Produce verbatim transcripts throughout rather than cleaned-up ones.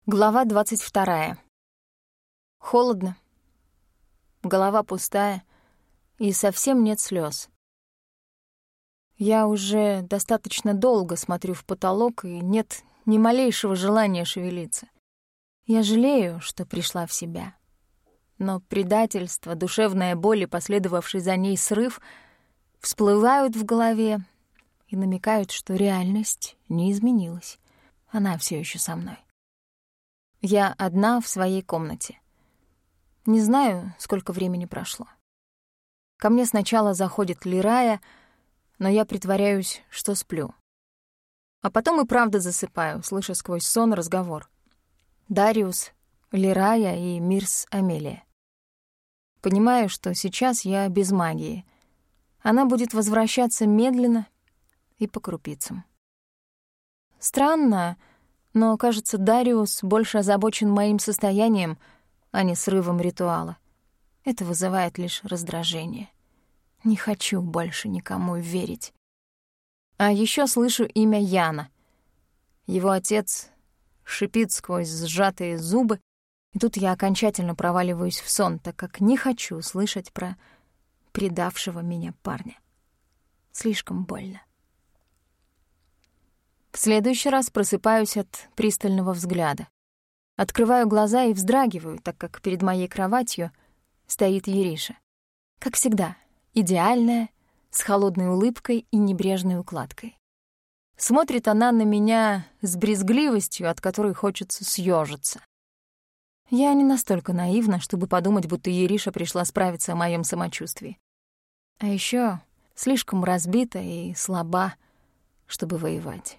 Глава двадцать вторая. Холодно, голова пустая, и совсем нет слез. Я уже достаточно долго смотрю в потолок, и нет ни малейшего желания шевелиться. Я жалею, что пришла в себя. Но предательство, душевная боль и последовавший за ней срыв всплывают в голове и намекают, что реальность не изменилась. Она все еще со мной. Я одна в своей комнате. Не знаю, сколько времени прошло. Ко мне сначала заходит Лирая, но я притворяюсь, что сплю. А потом и правда засыпаю, слыша сквозь сон разговор. Дариус, Лирая и Мирс Амелия. Понимаю, что сейчас я без магии. Она будет возвращаться медленно и по крупицам. Странно, но, кажется, Дариус больше озабочен моим состоянием, а не срывом ритуала. Это вызывает лишь раздражение. Не хочу больше никому верить. А еще слышу имя Яна. Его отец шипит сквозь сжатые зубы, и тут я окончательно проваливаюсь в сон, так как не хочу слышать про предавшего меня парня. Слишком больно. В следующий раз просыпаюсь от пристального взгляда. Открываю глаза и вздрагиваю, так как перед моей кроватью стоит Ериша. Как всегда, идеальная, с холодной улыбкой и небрежной укладкой. Смотрит она на меня с брезгливостью, от которой хочется съёжиться. Я не настолько наивна, чтобы подумать, будто Ериша пришла справиться о моем самочувствии. А еще слишком разбита и слаба, чтобы воевать.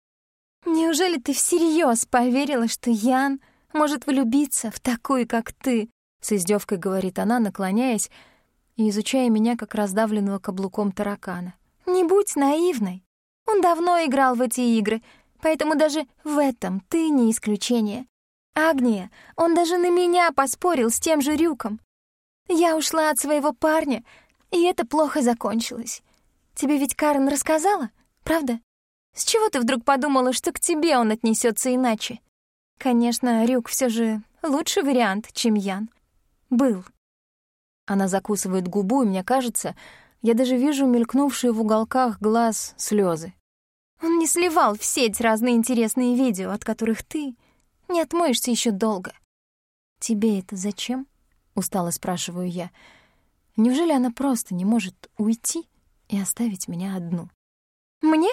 «Неужели ты всерьез поверила, что Ян может влюбиться в такую, как ты?» С издевкой говорит она, наклоняясь и изучая меня, как раздавленного каблуком таракана. «Не будь наивной. Он давно играл в эти игры, поэтому даже в этом ты не исключение. Агния, он даже на меня поспорил с тем же Рюком. Я ушла от своего парня, и это плохо закончилось. Тебе ведь Карен рассказала, правда? С чего ты вдруг подумала, что к тебе он отнесется иначе? Конечно, Рюк все же лучший вариант, чем Ян. Был». Она закусывает губу, и мне кажется, я даже вижу мелькнувшие в уголках глаз слезы. Он не сливал в сеть разные интересные видео, от которых ты не отмоешься еще долго. «Тебе это зачем?» — устало спрашиваю я. Неужели она просто не может уйти и оставить меня одну? «Мне?»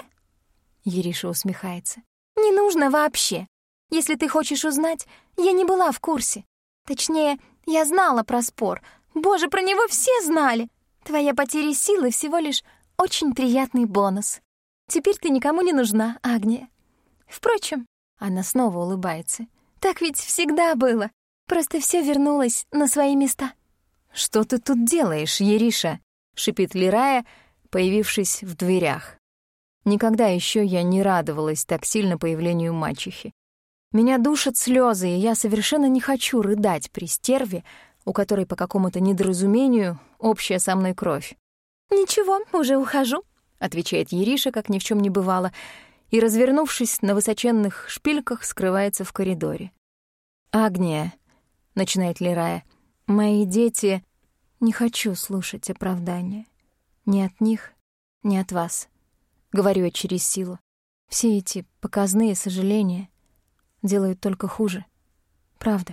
— Ериша усмехается. «Не нужно вообще. Если ты хочешь узнать, я не была в курсе. Точнее, я знала про спор. Боже, про него все знали. Твоя потеря силы всего лишь очень приятный бонус. Теперь ты никому не нужна, Агния. Впрочем...» Она снова улыбается. «Так ведь всегда было. Просто все вернулось на свои места». «Что ты тут делаешь, Ериша?» — шипит Лирая, появившись в дверях. Никогда еще я не радовалась так сильно появлению мачехи. Меня душат слезы, и я совершенно не хочу рыдать при стерве, у которой по какому-то недоразумению общая со мной кровь. «Ничего, уже ухожу», — отвечает Ериша, как ни в чем не бывало, и, развернувшись на высоченных шпильках, скрывается в коридоре. «Агния», — начинает Лирая, — «мои дети...» «Не хочу слушать оправдания. Ни от них, ни от вас», — говорю я через силу. «Все эти показные сожаления делают только хуже. Правда.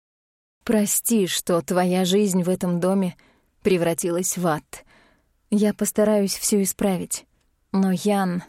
Прости, что твоя жизнь в этом доме превратилась в ад. Я постараюсь все исправить. Но, Ян,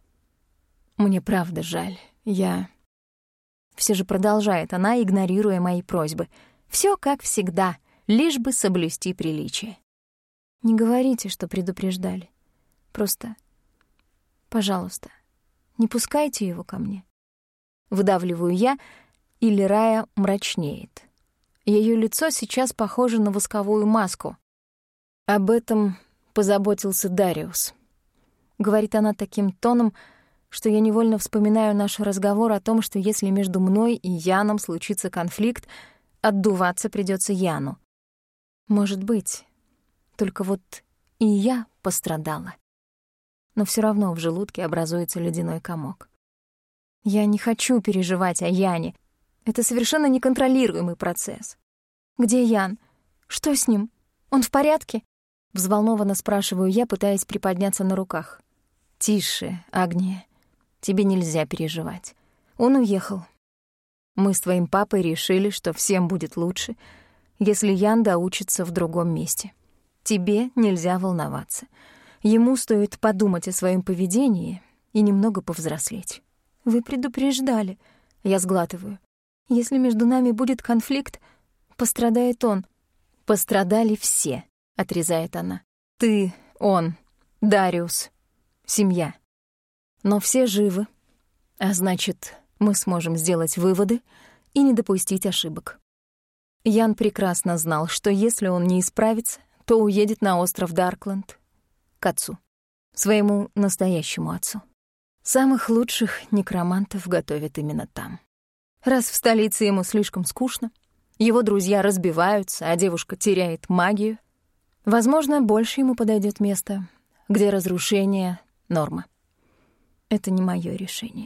мне правда жаль. Я...» Все же продолжает она, игнорируя мои просьбы. Все как всегда, лишь бы соблюсти приличие. Не говорите, что предупреждали. Просто, пожалуйста, не пускайте его ко мне. Выдавливаю я, и Лирая мрачнеет. Ее лицо сейчас похоже на восковую маску. Об этом позаботился Дариус. Говорит она таким тоном, что я невольно вспоминаю наш разговор о том, что если между мной и Яном случится конфликт, отдуваться придется Яну. Может быть, только вот и я пострадала. Но все равно в желудке образуется ледяной комок. Я не хочу переживать о Яне. Это совершенно неконтролируемый процесс. Где Ян? Что с ним? Он в порядке? Взволнованно спрашиваю я, пытаясь приподняться на руках. Тише, Агния. Тебе нельзя переживать. Он уехал. Мы с твоим папой решили, что всем будет лучше, если Ян доучится в другом месте. Тебе нельзя волноваться. Ему стоит подумать о своем поведении и немного повзрослеть. Вы предупреждали. Я сглатываю. Если между нами будет конфликт, пострадает он. Пострадали все, отрезает она. Ты, он, Дариус, семья. Но все живы, а значит, мы сможем сделать выводы и не допустить ошибок. Ян прекрасно знал, что если он не исправится, то уедет на остров Даркленд к отцу, своему настоящему отцу. Самых лучших некромантов готовят именно там. Раз в столице ему слишком скучно, его друзья разбиваются, а девушка теряет магию, возможно, больше ему подойдет место, где разрушение — норма. Это не мое решение.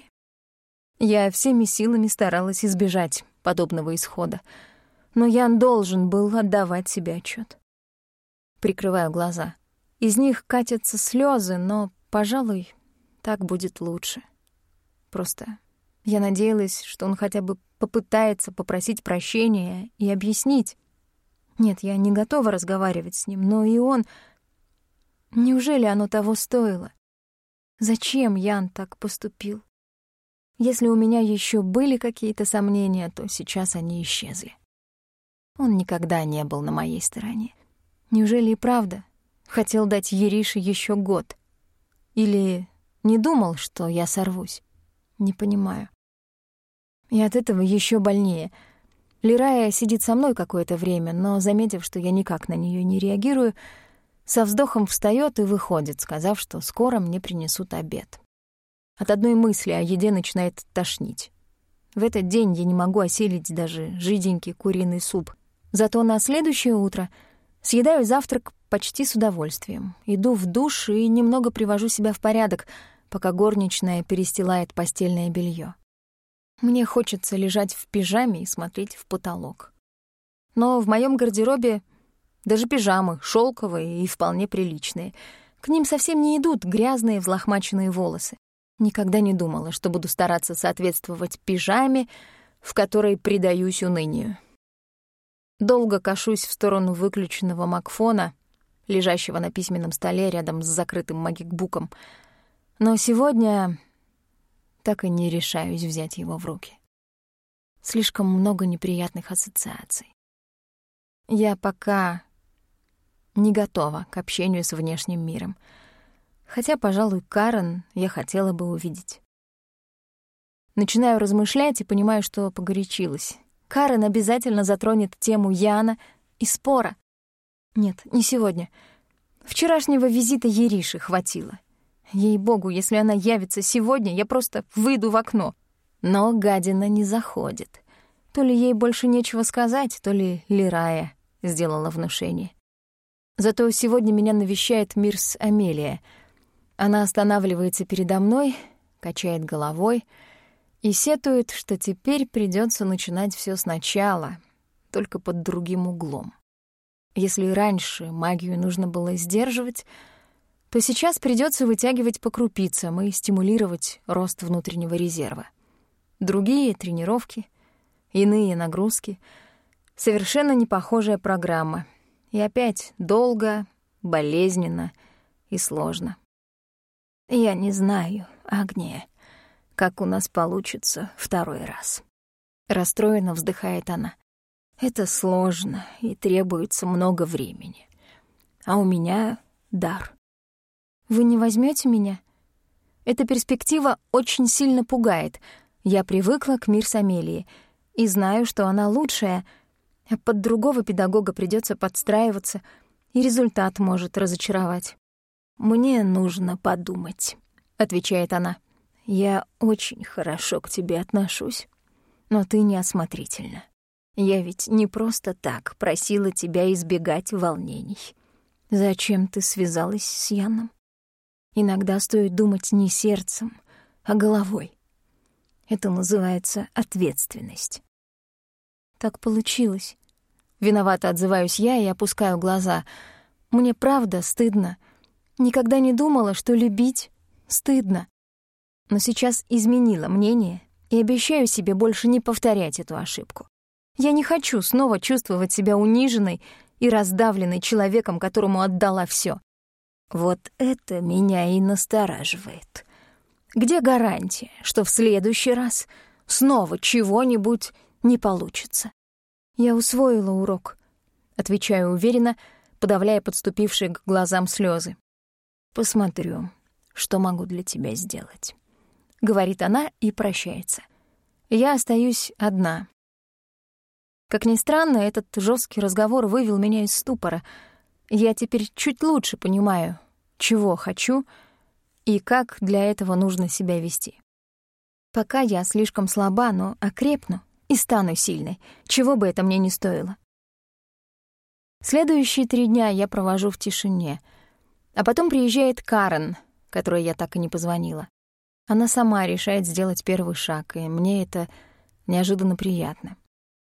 Я всеми силами старалась избежать подобного исхода, но Ян должен был отдавать себе отчет. Прикрываю глаза. Из них катятся слезы, но, пожалуй, так будет лучше. Просто я надеялась, что он хотя бы попытается попросить прощения и объяснить. Нет, я не готова разговаривать с ним, но и он... Неужели оно того стоило? Зачем Ян так поступил? Если у меня еще были какие-то сомнения, то сейчас они исчезли. Он никогда не был на моей стороне. Неужели и правда хотел дать Ерише еще год? Или не думал, что я сорвусь? Не понимаю. И от этого еще больнее. Лирая сидит со мной какое-то время, но, заметив, что я никак на нее не реагирую, со вздохом встает и выходит, сказав, что скоро мне принесут обед. От одной мысли о еде начинает тошнить. В этот день я не могу осилить даже жиденький куриный суп. Зато на следующее утро съедаю завтрак почти с удовольствием. Иду в душ и немного привожу себя в порядок, пока горничная перестилает постельное белье. Мне хочется лежать в пижаме и смотреть в потолок. Но в моем гардеробе даже пижамы шелковые и вполне приличные. К ним совсем не идут грязные взлохмаченные волосы. Никогда не думала, что буду стараться соответствовать пижаме, в которой предаюсь унынию. Долго кашусь в сторону выключенного макфона, лежащего на письменном столе рядом с закрытым магикбуком. Но сегодня так и не решаюсь взять его в руки. Слишком много неприятных ассоциаций. Я пока не готова к общению с внешним миром. Хотя, пожалуй, Карен я хотела бы увидеть. Начинаю размышлять и понимаю, что погорячилась. Карен обязательно затронет тему Яна и спора. Нет, не сегодня. Вчерашнего визита Ериши хватило. Ей-богу, если она явится сегодня, я просто выйду в окно. Но гадина не заходит. То ли ей больше нечего сказать, то ли Лирая сделала внушение. Зато сегодня меня навещает Мирс Амелия. Она останавливается передо мной, качает головой и сетует, что теперь придется начинать все сначала, только под другим углом. Если раньше магию нужно было сдерживать, то сейчас придется вытягивать по крупицам и стимулировать рост внутреннего резерва. Другие тренировки, иные нагрузки, совершенно не похожая программа. И опять долго, болезненно и сложно. Я не знаю, Агния, как у нас получится второй раз. Расстроенно вздыхает она. Это сложно и требуется много времени. А у меня дар. Вы не возьмете меня? Эта перспектива очень сильно пугает. Я привыкла к Мирс Амелии и знаю, что она лучшая, а под другого педагога придется подстраиваться, и результат может разочаровать. «Мне нужно подумать», — отвечает она. «Я очень хорошо к тебе отношусь, но ты неосмотрительна. Я ведь не просто так просила тебя избегать волнений. Зачем ты связалась с Яном? Иногда стоит думать не сердцем, а головой. Это называется ответственность. Так получилось. Виновато отзываюсь я и опускаю глаза. Мне правда стыдно. Никогда не думала, что любить стыдно. Но сейчас изменила мнение и обещаю себе больше не повторять эту ошибку. Я не хочу снова чувствовать себя униженной и раздавленной человеком, которому отдала всё. Вот это меня и настораживает. Где гарантия, что в следующий раз снова чего-нибудь не получится? Я усвоила урок, отвечаю уверенно, подавляя подступившие к глазам слезы. Посмотрю, что могу для тебя сделать, говорит она и прощается. Я остаюсь одна. Как ни странно, этот жесткий разговор вывел меня из ступора. Я теперь чуть лучше понимаю, чего хочу и как для этого нужно себя вести. Пока я слишком слаба, но окрепну и стану сильной, чего бы это мне ни стоило. Следующие три дня я провожу в тишине, а потом приезжает Карен, которой я так и не позвонила. Она сама решает сделать первый шаг, и мне это неожиданно приятно.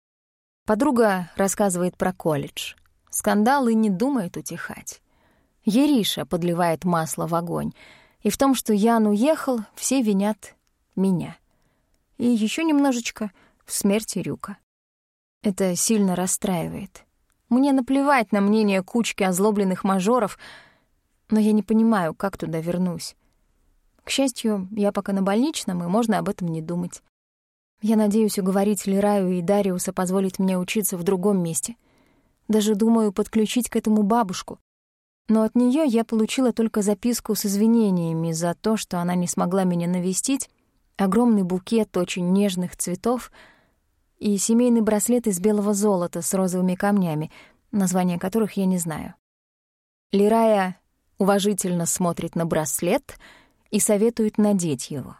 Подруга рассказывает про колледж. Скандал и не думает утихать. Ериша подливает масло в огонь, и в том, что Ян уехал, все винят меня. И еще немножечко в смерти Рюка. Это сильно расстраивает. Мне наплевать на мнение кучки озлобленных мажоров, но я не понимаю, как туда вернусь. К счастью, я пока на больничном, и можно об этом не думать. Я надеюсь уговорить Лираю и Дариуса позволить мне учиться в другом месте. Даже думаю подключить к этому бабушку. Но от нее я получила только записку с извинениями за то, что она не смогла меня навестить, огромный букет очень нежных цветов и семейный браслет из белого золота с розовыми камнями, названия которых я не знаю. Лирая уважительно смотрит на браслет и советует надеть его.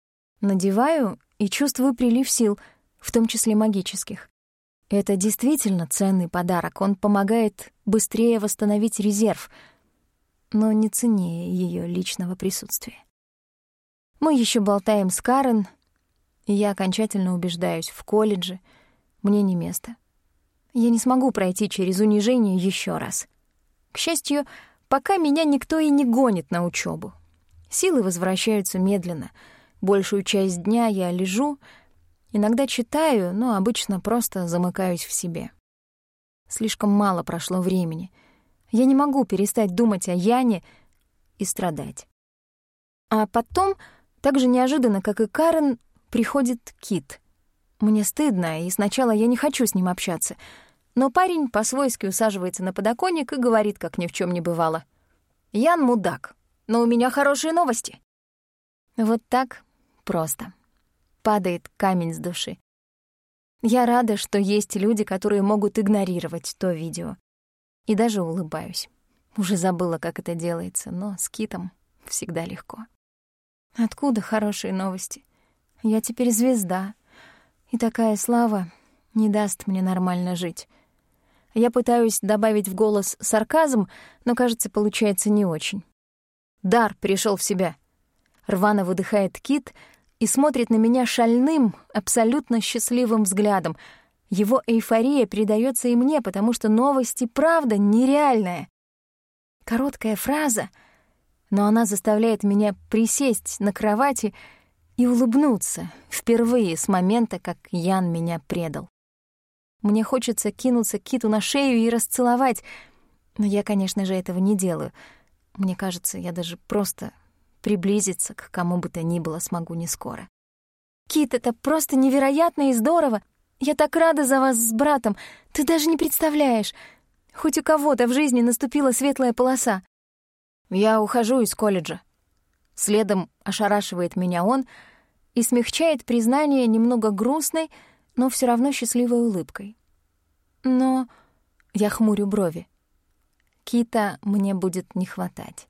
Надеваю и чувствую прилив сил, в том числе магических. Это действительно ценный подарок, он помогает быстрее восстановить резерв, но не ценнее ее личного присутствия. Мы еще болтаем с Карен, и я окончательно убеждаюсь, в колледже мне не место. Я не смогу пройти через унижение еще раз. К счастью, пока меня никто и не гонит на учебу. Силы возвращаются медленно. Большую часть дня я лежу, иногда читаю, но обычно просто замыкаюсь в себе. Слишком мало прошло времени. Я не могу перестать думать о Яне и страдать. А потом, так же неожиданно, как и Карен, приходит Кит. Мне стыдно, и сначала я не хочу с ним общаться. Но парень по-свойски усаживается на подоконник и говорит, как ни в чем не бывало. «Ян мудак, но у меня хорошие новости». Вот так просто. Падает камень с души. Я рада, что есть люди, которые могут игнорировать то видео. И даже улыбаюсь. Уже забыла, как это делается, но с Китом всегда легко. Откуда хорошие новости? Я теперь звезда, и такая слава не даст мне нормально жить. Я пытаюсь добавить в голос сарказм, но, кажется, получается не очень. Дар пришел в себя. Рвано выдыхает Кит и смотрит на меня шальным, абсолютно счастливым взглядом. Его эйфория передается и мне, потому что новость и правда нереальная. Короткая фраза, но она заставляет меня присесть на кровати и улыбнуться впервые с момента, как Ян меня предал. Мне хочется кинуться Киту на шею и расцеловать, но я, конечно же, этого не делаю. Мне кажется, я даже просто приблизиться к кому бы то ни было смогу не скоро. «Кит, это просто невероятно и здорово! Я так рада за вас с братом! Ты даже не представляешь! Хоть у кого-то в жизни наступила светлая полоса!» Я ухожу из колледжа. Следом ошарашивает меня он и смягчает признание немного грустной, но все равно счастливой улыбкой. Но я хмурю брови. Кита мне будет не хватать.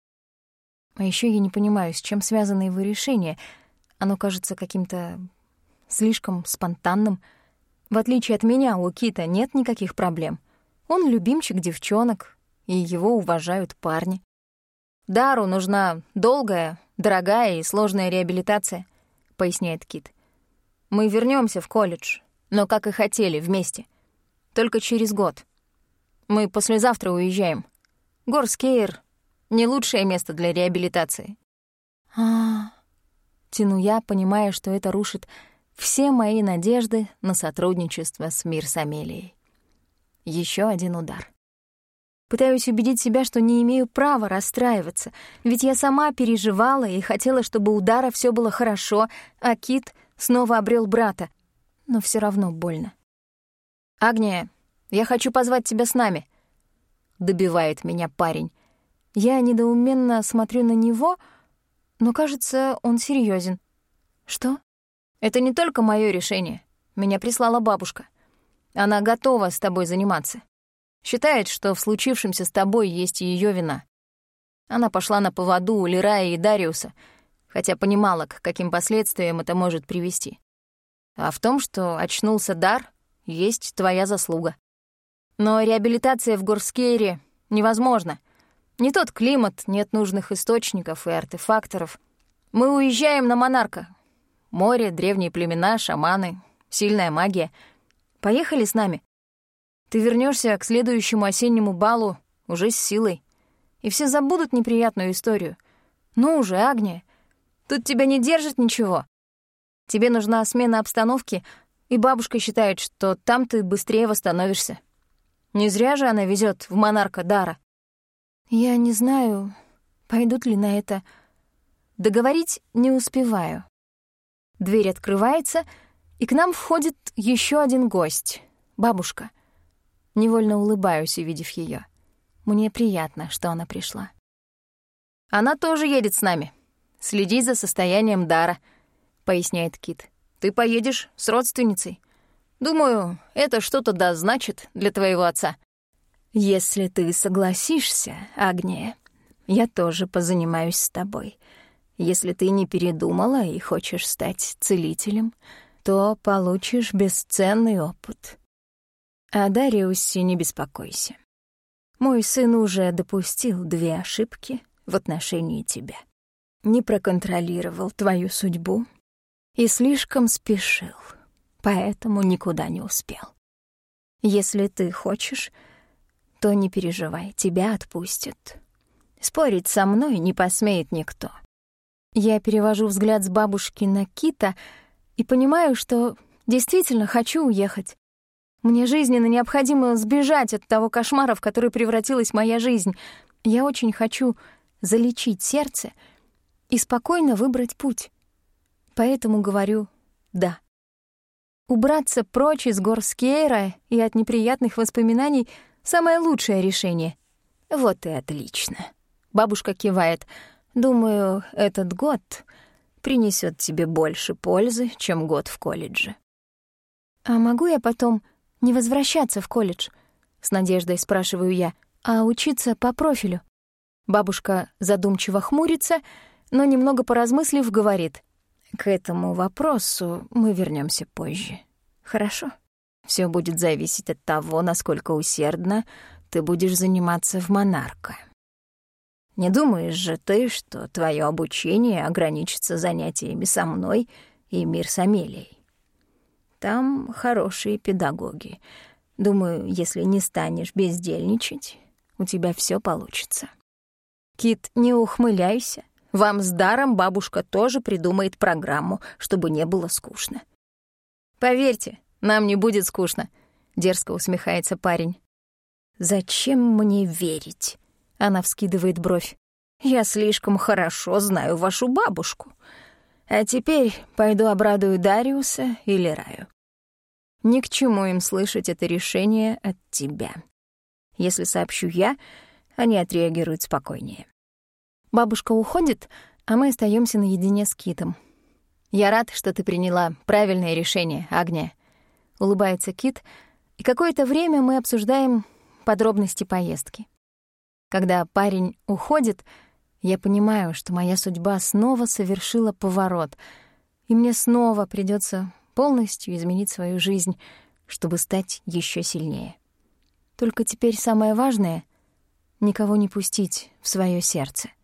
А еще я не понимаю, с чем связано его решение. Оно кажется каким-то слишком спонтанным. В отличие от меня, у Кита нет никаких проблем. Он любимчик девчонок, и его уважают парни. Дару нужна долгая, дорогая и сложная реабилитация, поясняет Кит. Мы вернемся в колледж, Но, как и хотели, вместе. Только через год. Мы послезавтра уезжаем. Горскейр — не лучшее место для реабилитации. А, Тяну я, понимая, что это рушит все мои надежды на сотрудничество с Мирсамелией. Еще один удар. Пытаюсь убедить себя, что не имею права расстраиваться, ведь я сама переживала и хотела, чтобы у Дара все было хорошо, а Кит снова обрел брата. Но все равно больно. «Агния, я хочу позвать тебя с нами», — добивает меня парень. Я недоуменно смотрю на него, но, кажется, он серьезен. «Что?» «Это не только мое решение. Меня прислала бабушка. Она готова с тобой заниматься. Считает, что в случившемся с тобой есть и её вина. Она пошла на поводу у Лирая и Дариуса, хотя понимала, к каким последствиям это может привести. А в том, что очнулся Дар, есть твоя заслуга. Но реабилитация в Горскейре невозможна. Не тот климат, нет нужных источников и артефакторов. Мы уезжаем на Монарка. Море, древние племена, шаманы, сильная магия. Поехали с нами. Ты вернешься к следующему осеннему балу уже с силой. И все забудут неприятную историю. Ну уже, Агния, тут тебя не держит ничего. Тебе нужна смена обстановки, и бабушка считает, что там ты быстрее восстановишься. Не зря же она везет в Монарка Дара. Я не знаю, пойдут ли на это. Договорить не успеваю. Дверь открывается, и к нам входит еще один гость — бабушка. Невольно улыбаюсь, увидев ее. Мне приятно, что она пришла. Она тоже едет с нами. Следи за состоянием Дара, поясняет Кит. Ты поедешь с родственницей. Думаю, это что-то да значит для твоего отца. Если ты согласишься, Агния, я тоже позанимаюсь с тобой. Если ты не передумала и хочешь стать целителем, то получишь бесценный опыт. О Дариусе не беспокойся. Мой сын уже допустил две ошибки в отношении тебя. Не проконтролировал твою судьбу и слишком спешил, поэтому никуда не успел. Если ты хочешь, то не переживай, тебя отпустят. Спорить со мной не посмеет никто. Я перевожу взгляд с бабушки на Кита и понимаю, что действительно хочу уехать. Мне жизненно необходимо сбежать от того кошмара, в который превратилась моя жизнь. Я очень хочу залечить сердце и спокойно выбрать путь. Поэтому говорю «да». Убраться прочь из Горскейра и от неприятных воспоминаний — самое лучшее решение. Вот и отлично. Бабушка кивает. Думаю, этот год принесет тебе больше пользы, чем год в колледже. А могу я потом не возвращаться в колледж? С надеждой спрашиваю я. А учиться по профилю? Бабушка задумчиво хмурится, но, немного поразмыслив, говорит: к этому вопросу мы вернемся позже. Хорошо? Все будет зависеть от того, насколько усердно ты будешь заниматься в Монарка. Не думаешь же ты, что твое обучение ограничится занятиями со мной и Мирсамелией? Там хорошие педагоги. Думаю, если не станешь бездельничать, у тебя все получится. Кит, не ухмыляйся. Вам с Даром бабушка тоже придумает программу, чтобы не было скучно. Поверьте, нам не будет скучно, дерзко усмехается парень. Зачем мне верить? Она вскидывает бровь. Я слишком хорошо знаю вашу бабушку. А теперь пойду обрадую Дариуса и Лираю. Ни к чему им слышать это решение от тебя. Если сообщу я, они отреагируют спокойнее. Бабушка уходит, а мы остаемся наедине с Китом. Я рад, что ты приняла правильное решение, Агния. Улыбается Кит, и какое-то время мы обсуждаем подробности поездки. Когда парень уходит, я понимаю, что моя судьба снова совершила поворот, и мне снова придется полностью изменить свою жизнь, чтобы стать еще сильнее. Только теперь самое важное — никого не пустить в свое сердце.